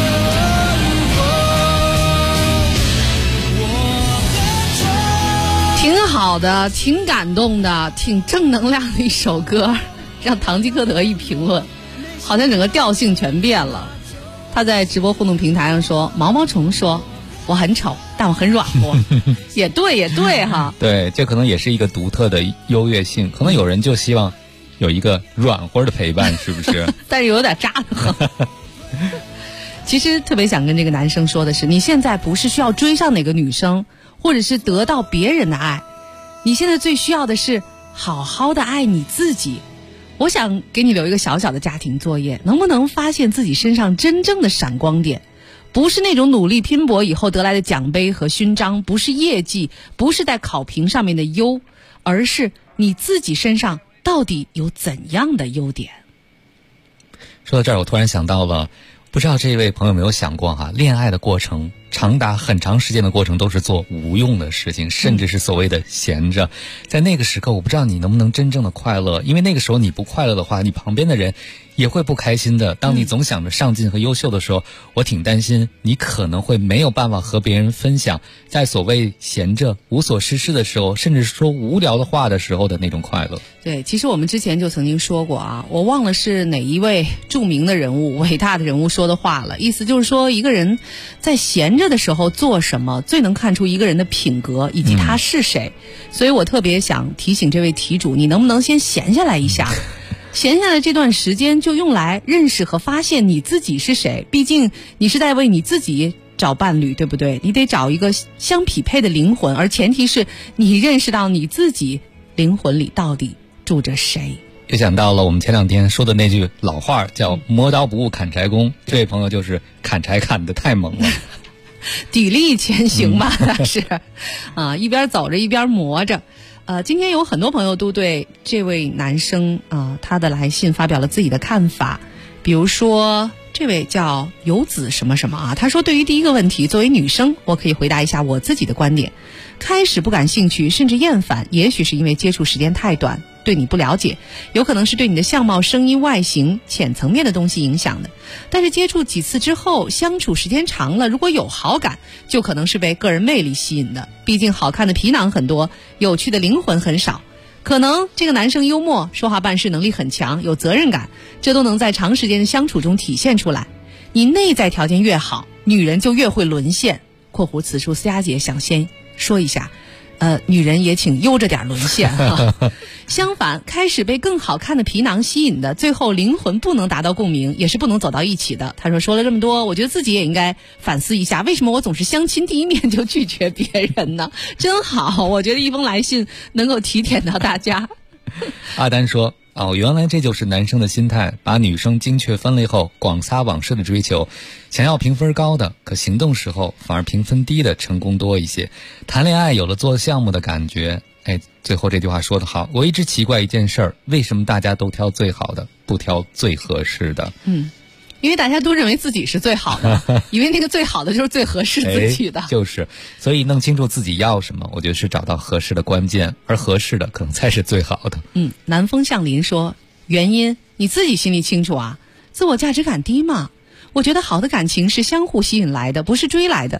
候。 挺好的，挺感动的，挺正能量的一首歌，让堂吉诃德一评论，好像整个调性全变了。他在直播互动平台上说，毛毛虫说我很丑，但我很软和。也对哈。 对，这可能也是一个独特的优越性，可能有人就希望有一个软和的陪伴，是不是？ 但是有点扎得慌。其实特别想跟这个男生说的是，你现在不是需要追上哪个女生，或者是得到别人的爱，你现在最需要的是好好的爱你自己。我想给你留一个小小的家庭作业，能不能发现自己身上真正的闪光点？不是那种努力拼搏以后得来的奖杯和勋章，不是业绩，不是在考评上面的优，而是你自己身上到底有怎样的优点？ 说到这儿，我突然想到了，不知道这位朋友有没有想过哈，恋爱的过程长达很长时间的过程都是做无用的事情，甚至是所谓的闲着。在那个时刻，我不知道你能不能真正的快乐，因为那个时候你不快乐的话，你旁边的人也会不开心的。当你总想着上进和优秀的时候，我挺担心你可能会没有办法和别人分享在所谓闲着无所事事的时候，甚至说无聊的话的时候的那种快乐。 对，其实我们之前就曾经说过啊，我忘了是哪一位著名的人物、伟大的人物说的话了，意思就是说一个人在闲着的时候做什么最能看出一个人的品格以及他是谁。所以我特别想提醒这位题主，你能不能先闲下来一下？闲下来这段时间就用来认识和发现你自己是谁，毕竟你是在为你自己找伴侣，对不对？你得找一个相匹配的灵魂，而前提是你认识到你自己灵魂里到底住着谁。 又想到了我们前两天说的那句老话，叫磨刀不误砍柴工。这位朋友就是砍柴砍得太猛了。 砥砺前行吧，那是啊，一边走着一边磨着。今天有很多朋友都对这位男生他的来信发表了自己的看法，比如说这位叫游子什么什么啊，他说对于第一个问题，作为女生我可以回答一下我自己的观点。开始不感兴趣甚至厌烦，也许是因为接触时间太短，对你不了解，有可能是对你的相貌、声音、外形浅层面的东西影响的。但是接触几次之后，相处时间长了，如果有好感，就可能是被个人魅力吸引的。毕竟好看的皮囊很多，有趣的灵魂很少。可能这个男生幽默，说话办事能力很强，有责任感，这都能在长时间的相处中体现出来。你内在条件越好，女人就越会沦陷。（括弧此处思佳姐想先说一下，女人也请悠着点沦陷哈。相反，开始被更好看的皮囊吸引的，最后灵魂不能达到共鸣，也是不能走到一起的。他说了这么多，我觉得自己也应该反思一下，为什么我总是相亲第一面就拒绝别人呢？真好，我觉得一封来信能够提点到大家。 阿丹说原来这就是男生的心态，把女生精确分类后广撒网式的追求，想要评分高的，可行动时候反而评分低的成功多一些。谈恋爱有了做项目的感觉。最后这句话说得好，我一直奇怪一件事儿，为什么大家都挑最好的，不挑最合适的？ 因为大家都认为自己是最好的，以为那个最好的就是最合适自己的。 就是，所以弄清楚自己要什么，我觉得是找到合适的关键，而合适的可能才是最好的。 南风向林说，原因你自己心里清楚啊，自我价值感低嘛。我觉得好的感情是相互吸引来的，不是追来的。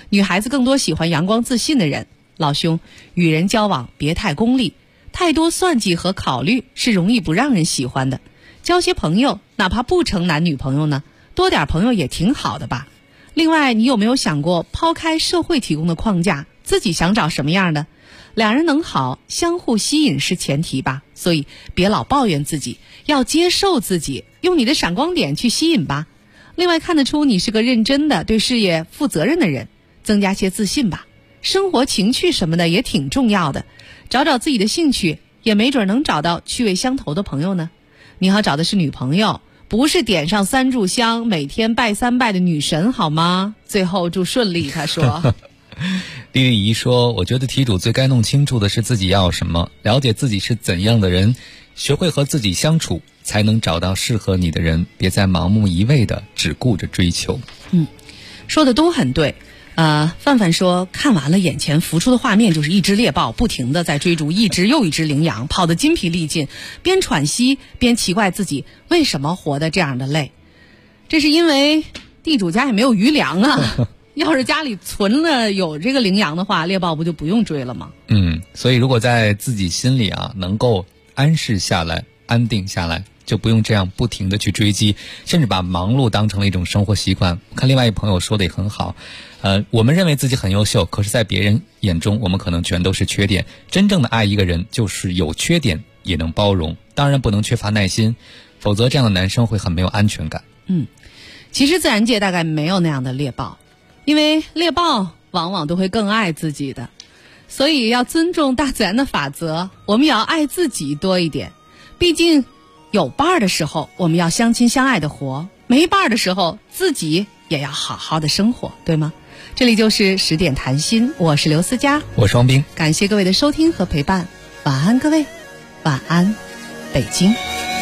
女孩子更多喜欢阳光自信的人。老兄，与人交往别太功利，太多算计和考虑是容易不让人喜欢的。交些朋友，哪怕不成男女朋友呢，多点朋友也挺好的吧。另外，你有没有想过，抛开社会提供的框架，自己想找什么样的？两人能好，相互吸引是前提吧。所以别老抱怨自己，要接受自己，用你的闪光点去吸引吧。另外，看得出你是个认真的、对事业负责任的人，增加些自信吧。生活情趣什么的也挺重要的，找找自己的兴趣，也没准能找到趣味相投的朋友呢。你要找的是女朋友，不是点上3炷香每天拜3拜的女神好吗？最后祝顺利，他说。 丽丽姨说，我觉得题主最该弄清楚的是自己要什么，了解自己是怎样的人，学会和自己相处，才能找到适合你的人，别再盲目一味的只顾着追求。 说的都很对。范范说，看完了眼前浮出的画面就是一只猎豹不停地在追逐一只又一只羚羊，跑得筋疲力尽，边喘息边奇怪自己为什么活得这样的累。这是因为地主家也没有余粮啊。要是家里存了有这个羚羊的话，猎豹不就不用追了吗？ 所以如果在自己心里能够安适下来、安定下来，就不用这样不停地去追击，甚至把忙碌当成了一种生活习惯。我看另外一朋友说的也很好，我们认为自己很优秀，可是在别人眼中我们可能全都是缺点。真正的爱一个人，就是有缺点也能包容，当然不能缺乏耐心，否则这样的男生会很没有安全感。 其实自然界大概没有那样的猎豹，因为猎豹往往都会更爱自己的，所以要尊重大自然的法则，我们也要爱自己多一点。毕竟有伴的时候我们要相亲相爱的活，没伴的时候自己也要好好的生活，对吗？这里就是10点谈心，我是刘思佳， 我是王斌， 感谢各位的收听和陪伴，晚安各位，晚安北京。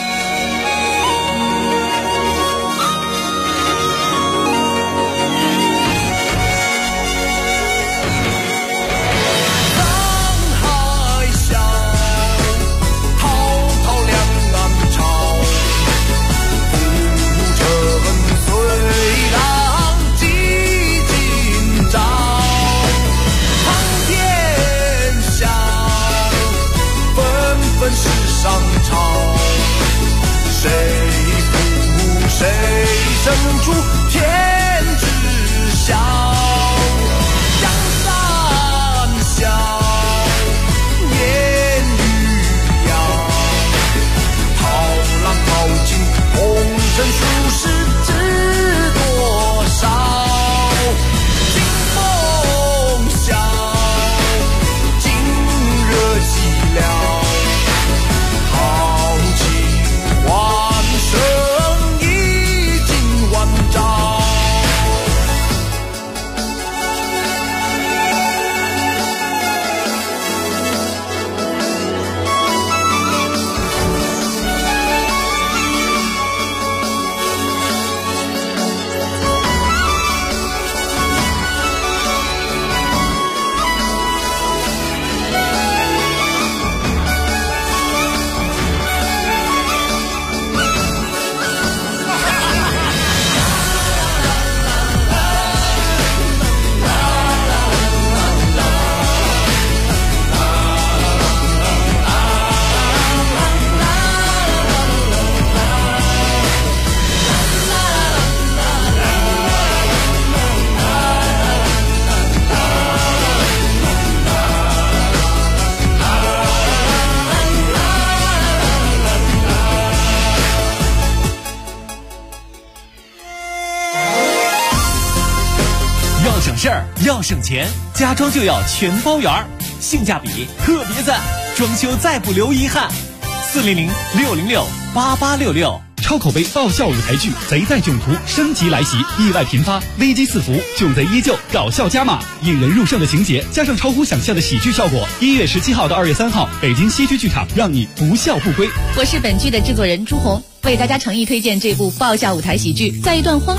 生出天之晓，江山小，烟雨遥，涛浪淘尽，红尘俗世知多少？尽梦想，尽热寂寥，豪情万生。 要省钱，家装就要全包圆，性价比特别赞，装修再不留遗憾。400-606-8866。 超口碑爆笑舞台剧《贼在囧途》升级来袭，意外频发，危机四伏，囧贼依旧，搞笑加码，引人入胜的情节加上超乎想象的喜剧效果。1月17号到2月3号，北京西区剧场，让你不笑不归。 我是本剧的制作人朱红，为大家诚意推荐这部爆笑舞台喜剧，在一段荒